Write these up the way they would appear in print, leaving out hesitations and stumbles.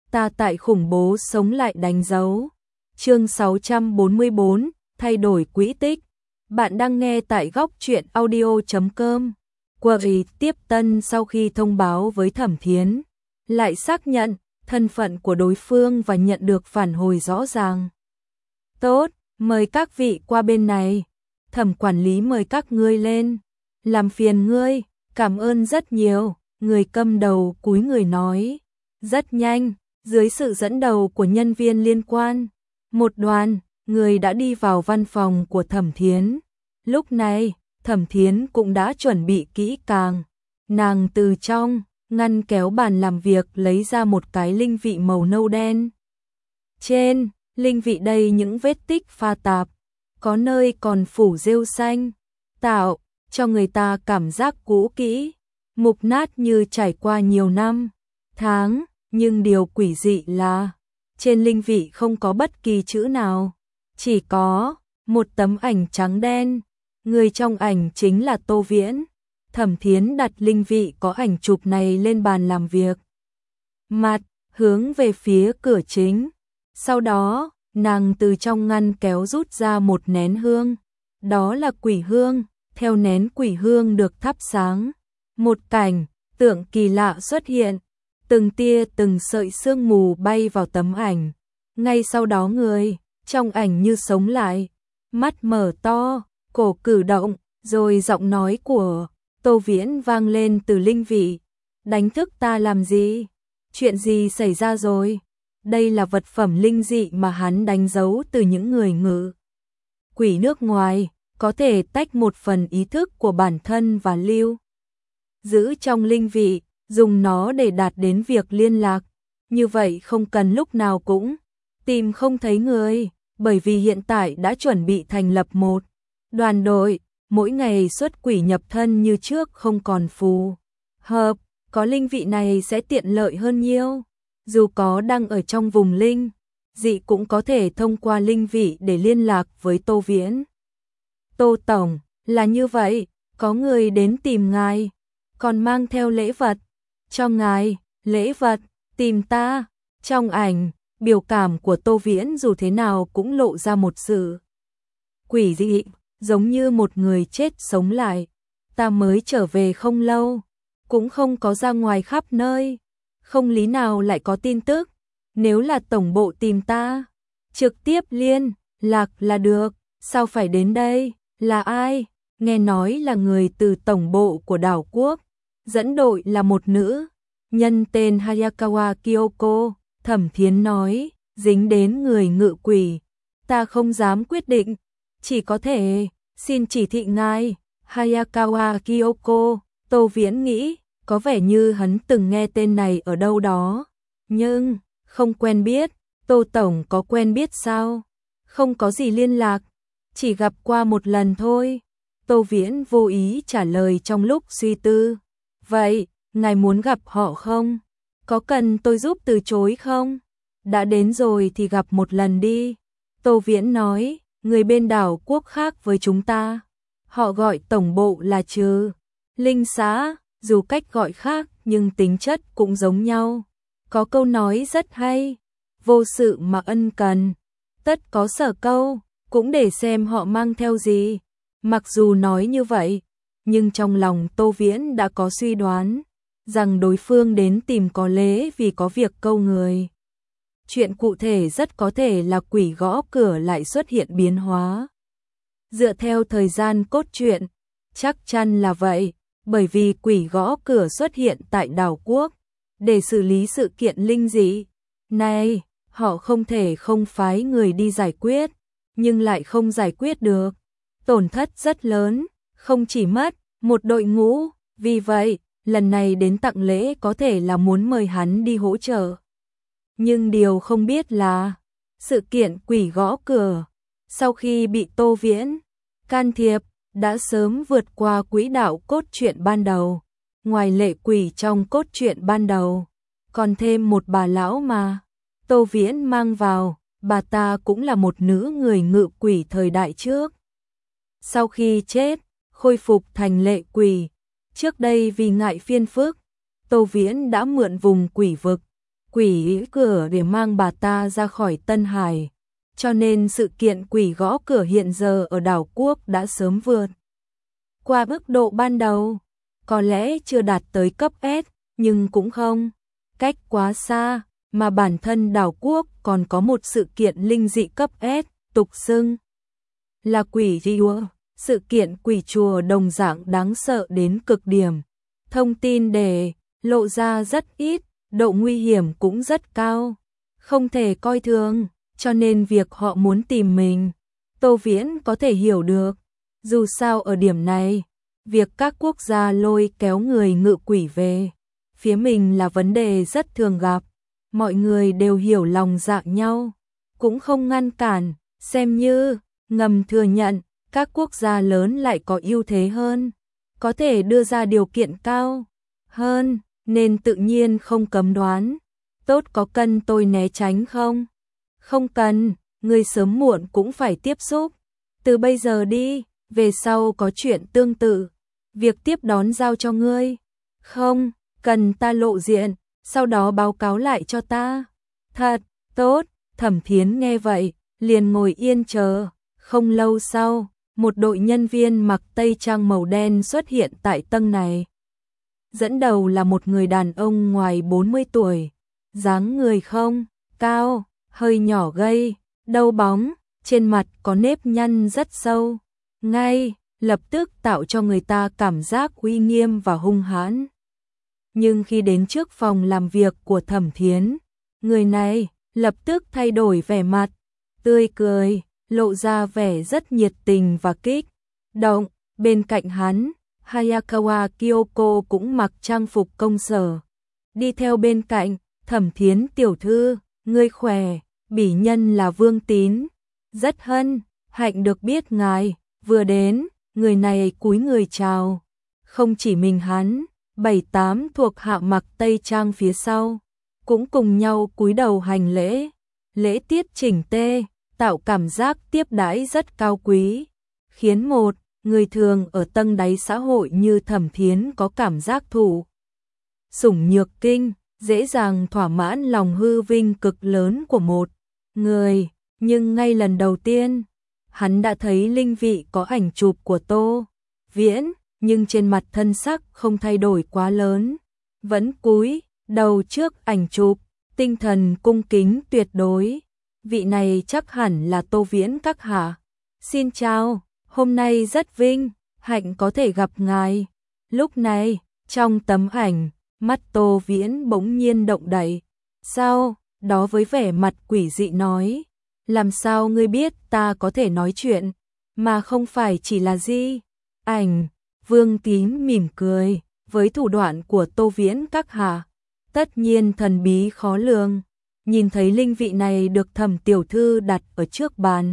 ta tại khủng bố sống lại đánh dấu. Chương 644, thay đổi quỹ tích. Bạn đang nghe tại góc truyện audio.com. Query tiếp tân sau khi thông báo với Thẩm Thiến, lại xác nhận thân phận của đối phương và nhận được phản hồi rõ ràng. Tốt, mời các vị qua bên này. Thẩm quản lý mời các ngươi lên. Làm phiền ngươi, cảm ơn rất nhiều. Người cầm đầu cúi người nói. Rất nhanh, dưới sự dẫn đầu của nhân viên liên quan, một đoàn người đã đi vào văn phòng của Thẩm Thiến. Lúc này, Thẩm Thiến cũng đã chuẩn bị kỹ càng. Nàng từ trong ngăn kéo bàn làm việc lấy ra một cái linh vị màu nâu đen. Trên linh vị đầy những vết tích pha tạp, có nơi còn phủ rêu xanh, tạo cho người ta cảm giác cũ kỹ, mục nát như trải qua nhiều năm, tháng, nhưng điều quỷ dị là trên linh vị không có bất kỳ chữ nào, chỉ có một tấm ảnh trắng đen. Người trong ảnh chính là Tô Viễn. Thẩm Thiến đặt linh vị có ảnh chụp này lên bàn làm việc, mặt hướng về phía cửa chính. Sau đó, nàng từ trong ngăn kéo rút ra một nén hương. Đó là quỷ hương. Theo nén quỷ hương được thắp sáng, một cảnh tượng kỳ lạ xuất hiện. Từng tia từng sợi sương mù bay vào tấm ảnh. Ngay sau đó người trong ảnh như sống lại, mắt mở to, cổ cử động, rồi giọng nói của Tô Viễn vang lên từ linh vị. Đánh thức ta làm gì? Chuyện gì xảy ra rồi? Đây là vật phẩm linh dị mà hắn đánh dấu từ những người ngự quỷ nước ngoài, có thể tách một phần ý thức của bản thân và lưu giữ trong linh vị, dùng nó để đạt đến việc liên lạc. Như vậy không cần lúc nào cũng tìm không thấy người, bởi vì hiện tại đã chuẩn bị thành lập một đoàn đội, mỗi ngày xuất quỷ nhập thân như trước không còn phù hợp, có linh vị này sẽ tiện lợi hơn nhiều. Dù có đang ở trong vùng linh dị cũng có thể thông qua linh vị để liên lạc với Tô Viễn. Tô Tổng, là như vậy, có người đến tìm ngài, còn mang theo lễ vật cho ngài. Lễ vật, tìm ta? Trong ảnh, biểu cảm của Tô Viễn dù thế nào cũng lộ ra một sự quỷ dị, giống như một người chết sống lại. Ta mới trở về không lâu, cũng không có ra ngoài khắp nơi, không lý nào lại có tin tức. Nếu là tổng bộ tìm ta, trực tiếp liên lạc là được, sao phải đến đây? Là ai? Nghe nói là người từ tổng bộ của đảo quốc, dẫn đội là một nữ nhân tên Hayakawa Kyoko. Thẩm Thiến nói, dính đến người ngự quỷ, ta không dám quyết định, chỉ có thể xin chỉ thị ngài. Hayakawa Kyoko. Tô Viễn nghĩ, có vẻ như hắn từng nghe tên này ở đâu đó, nhưng không quen biết. Tô Tổng có quen biết sao? Không có gì liên lạc, chỉ gặp qua một lần thôi. Tô Viễn vô ý trả lời trong lúc suy tư. Vậy, ngài muốn gặp họ không? Có cần tôi giúp từ chối không? Đã đến rồi thì gặp một lần đi. Tô Viễn nói, người bên đảo quốc khác với chúng ta. Họ gọi tổng bộ là Trừ Linh xã, dù cách gọi khác nhưng tính chất cũng giống nhau. Có câu nói rất hay, vô sự mà ân cần, tất có sở câu, cũng để xem họ mang theo gì. Mặc dù nói như vậy, nhưng trong lòng Tô Viễn đã có suy đoán rằng đối phương đến tìm có lẽ vì có việc câu người. Chuyện cụ thể rất có thể là quỷ gõ cửa lại xuất hiện biến hóa. Dựa theo thời gian cốt truyện, chắc chắn là vậy, bởi vì quỷ gõ cửa xuất hiện tại đảo quốc để xử lý sự kiện linh dị này, họ không thể không phái người đi giải quyết, nhưng lại không giải quyết được. Tổn thất rất lớn, không chỉ mất một đội ngũ, vì vậy, lần này đến tặng lễ có thể là muốn mời hắn đi hỗ trợ. Nhưng điều không biết là, sự kiện quỷ gõ cửa, sau khi bị Tô Viễn can thiệp, đã sớm vượt qua quỹ đạo cốt truyện ban đầu. Ngoài lệ quỷ trong cốt truyện ban đầu, còn thêm một bà lão mà Tô Viễn mang vào, bà ta cũng là một nữ người ngự quỷ thời đại trước. Sau khi chết, khôi phục thành lệ quỷ. Trước đây vì ngại phiền phức, Tô Viễn đã mượn vùng quỷ vực quỷ cửa để mang bà ta ra khỏi Tân Hải. Cho nên sự kiện quỷ gõ cửa hiện giờ ở đảo quốc đã sớm vượt qua mức độ ban đầu. Có lẽ chưa đạt tới cấp S, nhưng cũng không cách quá xa, mà bản thân đảo quốc còn có một sự kiện linh dị cấp S, tục xưng là quỷ chùa. Sự kiện quỷ chùa đồng dạng đáng sợ đến cực điểm. Thông tin để lộ ra rất ít, độ nguy hiểm cũng rất cao, không thể coi thường, cho nên việc họ muốn tìm mình, Tô Viễn có thể hiểu được. Dù sao ở điểm này, việc các quốc gia lôi kéo người ngự quỷ về phía mình là vấn đề rất thường gặp. Mọi người đều hiểu lòng dạ nhau, cũng không ngăn cản, xem như ngầm thừa nhận. Các quốc gia lớn lại có ưu thế hơn, có thể đưa ra điều kiện cao hơn, nên tự nhiên không cấm đoán. Tốt, có cần tôi né tránh không? Không cần, người sớm muộn cũng phải tiếp xúc. Từ bây giờ đi, về sau có chuyện tương tự, việc tiếp đón giao cho ngươi. Không cần ta lộ diện, sau đó báo cáo lại cho ta. Thật tốt. Thẩm Thiến nghe vậy, liền ngồi yên chờ. Không lâu sau, một đội nhân viên mặc tây trang màu đen xuất hiện tại tầng này. Dẫn đầu là một người đàn ông ngoài 40 tuổi, dáng người không cao, hơi nhỏ gầy, đầu bóng, trên mặt có nếp nhăn rất sâu, ngay lập tức tạo cho người ta cảm giác uy nghiêm và hung hãn. Nhưng khi đến trước phòng làm việc của Thẩm Thiến, người này lập tức thay đổi vẻ mặt, tươi cười, lộ ra vẻ rất nhiệt tình và kích động. Bên cạnh hắn, Hayakawa Kyoko cũng mặc trang phục công sở, đi theo bên cạnh. Thẩm Thiến tiểu thư, ngươi khỏe, bỉ nhân là Vương Tín, rất hân hạnh được biết ngài. Vừa đến, người này cúi người chào. Không chỉ mình hắn, 7-8 thuộc hạ mặc tây trang phía sau cũng cùng nhau cúi đầu hành lễ. Lễ tiết chỉnh tề, tạo cảm giác tiếp đãi rất cao quý, khiến một người thường ở tầng đáy xã hội như Thẩm Thiến có cảm giác thụ sủng nhược kinh, dễ dàng thỏa mãn lòng hư vinh cực lớn của một người. Nhưng ngay lần đầu tiên, hắn đã thấy linh vị có ảnh chụp của Tô Viễn, nhưng trên mặt thân sắc không thay đổi quá lớn, vẫn cúi đầu trước ảnh chụp, tinh thần cung kính tuyệt đối. Vị này chắc hẳn là Tô Viễn các hạ. Xin chào, hôm nay rất vinh hạnh có thể gặp ngài. Lúc này, trong tấm ảnh, mắt Tô Viễn bỗng nhiên động đậy. Sau đó với vẻ mặt quỷ dị nói, làm sao ngươi biết ta có thể nói chuyện, mà không phải chỉ là di ảnh? Vương Tín mỉm cười, với thủ đoạn của Tô Viễn các hạ, tất nhiên thần bí khó lường. Nhìn thấy linh vị này được Thẩm tiểu thư đặt ở trước bàn,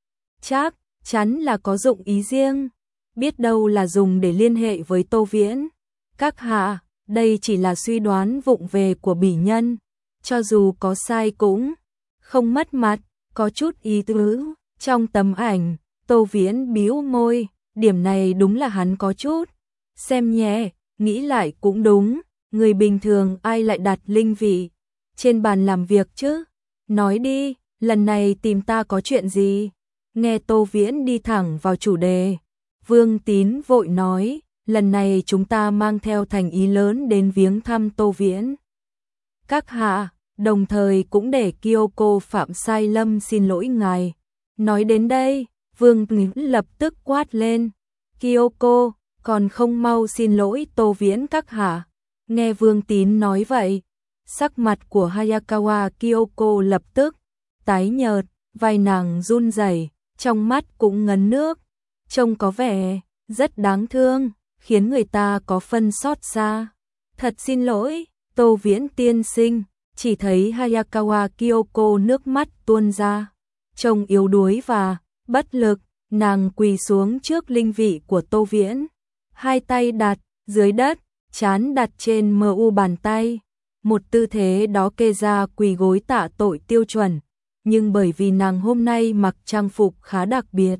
chắc chắn là có dụng ý riêng, biết đâu là dùng để liên hệ với Tô Viễn các hạ. Đây chỉ là suy đoán vụng về của bỉ nhân, cho dù có sai cũng không mất mặt, có chút ý tứ. Trong tấm ảnh, Tô Viễn bĩu môi, điểm này đúng là hắn có chút xem nhẹ. Nghĩ lại cũng đúng, người bình thường ai lại đặt linh vị trên bàn làm việc chứ? Nói đi, lần này tìm ta có chuyện gì? Nghe Tô Viễn đi thẳng vào chủ đề, Vương Tín vội nói, lần này chúng ta mang theo thành ý lớn đến viếng thăm Tô Viễn các hạ, đồng thời cũng để Kyoko phạm sai lầm xin lỗi ngài. Nói đến đây, Vương Tín lập tức quát lên, Kyoko, còn không mau xin lỗi Tô Viễn các hạ? Nghe Vương Tín nói vậy, sắc mặt của Hayakawa Kyoko lập tức tái nhợt, vai nàng run rẩy, trong mắt cũng ngấn nước, trông có vẻ rất đáng thương, khiến người ta có phân xót xa. Thật xin lỗi, Tô Viễn tiên sinh. Chỉ thấy Hayakawa Kyoko nước mắt tuôn ra, trông yếu đuối và bất lực, nàng quỳ xuống trước linh vị của Tô Viễn, hai tay đặt dưới đất, trán đặt trên mu bàn tay, một tư thế đó kê ra quỳ gối tạ tội tiêu chuẩn. Nhưng bởi vì nàng hôm nay mặc trang phục khá đặc biệt,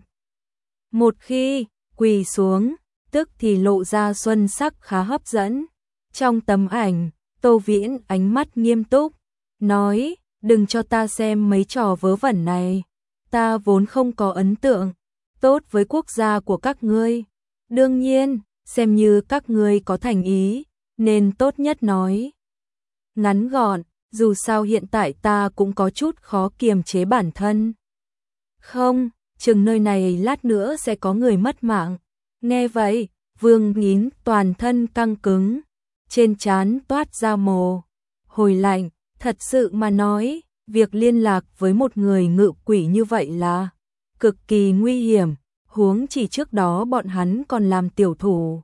một khi quỳ xuống, tức thì lộ ra xuân sắc khá hấp dẫn. Trong tấm ảnh, Tô Viễn ánh mắt nghiêm túc, nói, đừng cho ta xem mấy trò vớ vẩn này, ta vốn không có ấn tượng tốt với quốc gia của các ngươi. Đương nhiên, xem như các ngươi có thành ý, nên tốt nhất nói ngắn gọn, dù sao hiện tại ta cũng có chút khó kiềm chế bản thân. Không, chừng nơi này lát nữa sẽ có người mất mạng. Nghe vậy, Vương Nghín toàn thân căng cứng, trên trán toát ra mồ hôi lạnh, thật sự mà nói, việc liên lạc với một người ngự quỷ như vậy là cực kỳ nguy hiểm, huống chỉ trước đó bọn hắn còn làm tiểu thủ,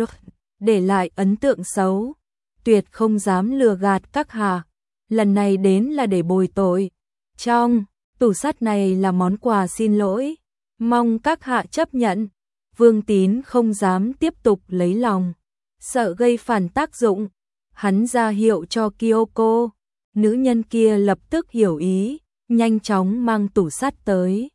để lại ấn tượng xấu, tuyệt không dám lừa gạt các hạ, lần này đến là để bồi tội. Trong tủ sắt này là món quà xin lỗi, mong các hạ chấp nhận. Vương Tín không dám tiếp tục lấy lòng, sợ gây phản tác dụng, hắn ra hiệu cho Kyoko, nữ nhân kia lập tức hiểu ý, nhanh chóng mang tủ sắt tới.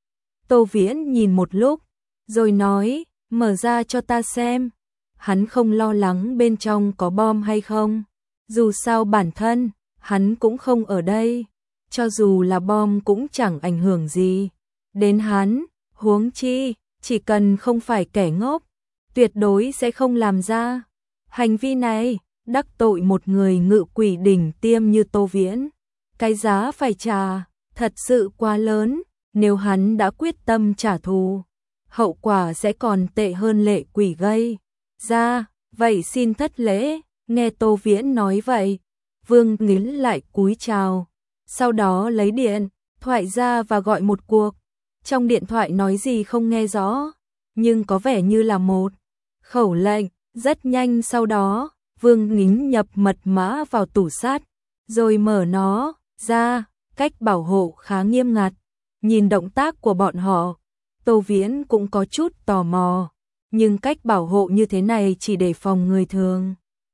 Tô Viễn nhìn một lúc, rồi nói, mở ra cho ta xem. Hắn không lo lắng bên trong có bom hay không, dù sao bản thân, hắn cũng không ở đây, cho dù là bom cũng chẳng ảnh hưởng gì đến hắn, huống chi, chỉ cần không phải kẻ ngốc, tuyệt đối sẽ không làm ra hành vi này, đắc tội một người ngự quỷ đỉnh tiêm như Tô Viễn. Cái giá phải trả, thật sự quá lớn, nếu hắn đã quyết tâm trả thù, hậu quả sẽ còn tệ hơn lệ quỷ gây ra, vậy xin thất lễ. Nghe Tô Viễn nói vậy, Vương Nghín lại cúi chào, sau đó lấy điện thoại ra và gọi một cuộc. Trong điện thoại nói gì không nghe rõ, nhưng có vẻ như là một khẩu lệnh. Rất nhanh sau đó, Vương Nghín nhập mật mã vào tủ sắt, rồi mở nó ra, cách bảo hộ khá nghiêm ngặt. Nhìn động tác của bọn họ, Tô Viễn cũng có chút tò mò, nhưng cách bảo hộ như thế này chỉ để phòng người thường.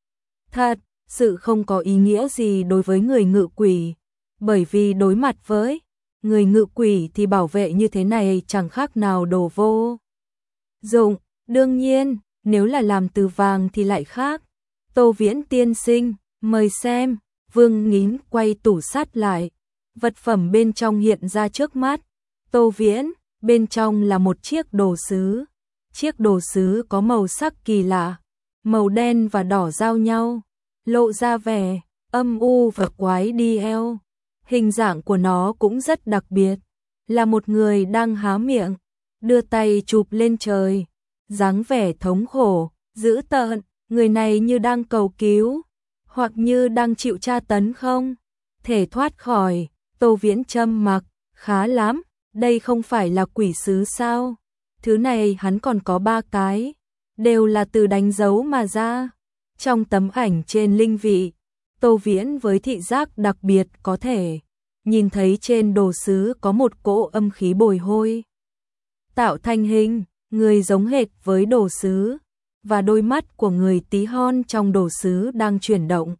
Thật sự không có ý nghĩa gì đối với người ngự quỷ, bởi vì đối mặt với người ngự quỷ thì bảo vệ như thế này chẳng khác nào đồ vô dụng. Đương nhiên, nếu là làm từ vàng thì lại khác. Tô Viễn tiên sinh, mời xem. Vương Nghín quay tủ sắt lại, vật phẩm bên trong hiện ra trước mắt Tô Viễn, bên trong là một chiếc đồ sứ. Chiếc đồ sứ có màu sắc kỳ lạ, màu đen và đỏ giao nhau, lộ ra vẻ âm u và quái điêu. Hình dạng của nó cũng rất đặc biệt, là một người đang há miệng, đưa tay chụp lên trời, dáng vẻ thống khổ, dữ tợn, người này như đang cầu cứu, hoặc như đang chịu tra tấn không thể thoát khỏi. Tô Viễn trầm mặc, khá lắm, đây không phải là quỷ sứ sao? Thứ này hắn còn có 3 cái, đều là từ đánh dấu mà ra. Trong tấm ảnh trên linh vị, Tô Viễn với thị giác đặc biệt có thể nhìn thấy trên đồ sứ có một cỗ âm khí bồi hồi, tạo thành hình người giống hệt với đồ sứ, và đôi mắt của người tí hon trong đồ sứ đang chuyển động.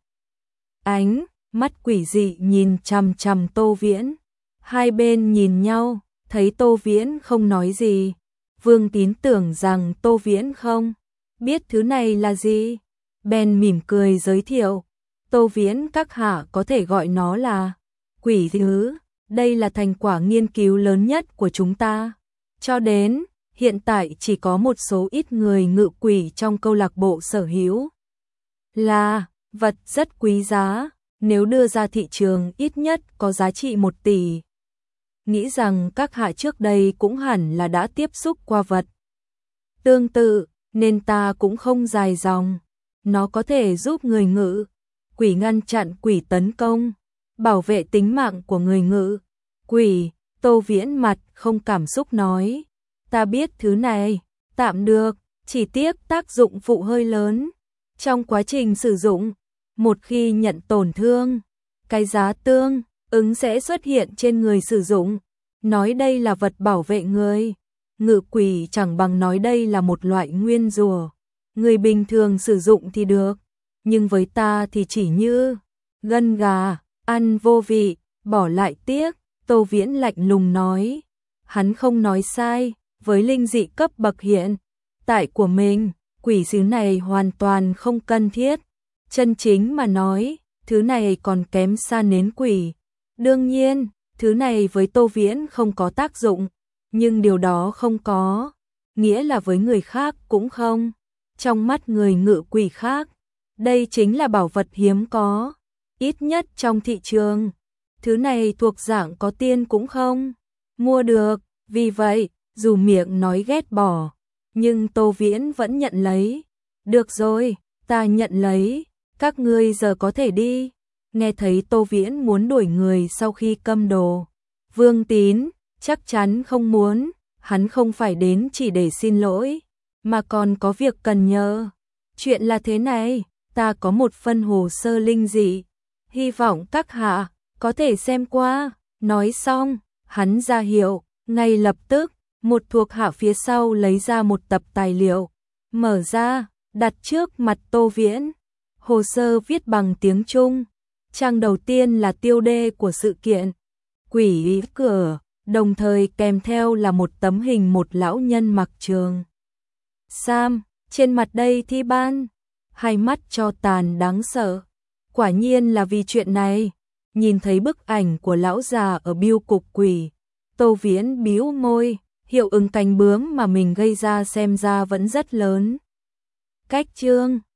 Ánh mắt quỷ dị nhìn chằm chằm Tô Viễn. Hai bên nhìn nhau, thấy Tô Viễn không nói gì. Vương Tín tưởng rằng Tô Viễn không biết thứ này là gì, bèn mỉm cười giới thiệu. Tô Viễn các hạ có thể gọi nó là quỷ thứ, đây là thành quả nghiên cứu lớn nhất của chúng ta. Cho đến hiện tại chỉ có một số ít người ngự quỷ trong câu lạc bộ sở hữu. Là vật rất quý giá, nếu đưa ra thị trường ít nhất có giá trị 1 tỷ. Nghĩ rằng các hạ trước đây cũng hẳn là đã tiếp xúc qua vật tương tự, nên ta cũng không dài dòng. Nó có thể giúp người ngự quỷ ngăn chặn quỷ tấn công, bảo vệ tính mạng của người ngự quỷ. Tô Viễn mặt không cảm xúc nói, ta biết thứ này, tạm được, chỉ tiếc tác dụng phụ hơi lớn. Trong quá trình sử dụng, một khi nhận tổn thương, cái giá tương ứng sẽ xuất hiện trên người sử dụng. Nói đây là vật bảo vệ người ngự quỷ chẳng bằng nói đây là một loại nguyên rủa. Người bình thường sử dụng thì được, nhưng với ta thì chỉ như gân gà, ăn vô vị, bỏ lại tiếc. Tô Viễn lạnh lùng nói, hắn không nói sai, với linh dị cấp bậc hiện tại của mình, quỷ sứ này hoàn toàn không cần thiết. Chân chính mà nói, thứ này còn kém xa nến quỷ. Đương nhiên, thứ này với Tô Viễn không có tác dụng, nhưng điều đó không có nghĩa là với người khác cũng không. Trong mắt người ngự quỷ khác, đây chính là bảo vật hiếm có, ít nhất trong thị trường. Thứ này thuộc dạng có tiên cũng không mua được, vì vậy, dù miệng nói ghét bỏ, nhưng Tô Viễn vẫn nhận lấy. Được rồi, ta nhận lấy, các ngươi giờ có thể đi. Nghe thấy Tô Viễn muốn đuổi người sau khi câm đồ, Vương Tín chắc chắn không muốn, hắn không phải đến chỉ để xin lỗi, mà còn có việc cần nhờ. Chuyện là thế này, ta có một phần hồ sơ linh dị, hy vọng các hạ có thể xem qua. Nói xong, hắn ra hiệu, ngay lập tức, một thuộc hạ phía sau lấy ra một tập tài liệu, mở ra, đặt trước mặt Tô Viễn. Hồ sơ viết bằng tiếng Trung. Trang đầu tiên là tiêu đề của sự kiện quỷ cửa, đồng thời kèm theo là một tấm hình một lão nhân mặc trường sam, trên mặt đây thi ban, hai mắt cho tàn đáng sợ. Quả nhiên là vì chuyện này. Nhìn thấy bức ảnh của lão già ở bưu cục quỷ, Tô Viễn bĩu môi, hiệu ứng cánh bướm mà mình gây ra xem ra vẫn rất lớn. Cách chương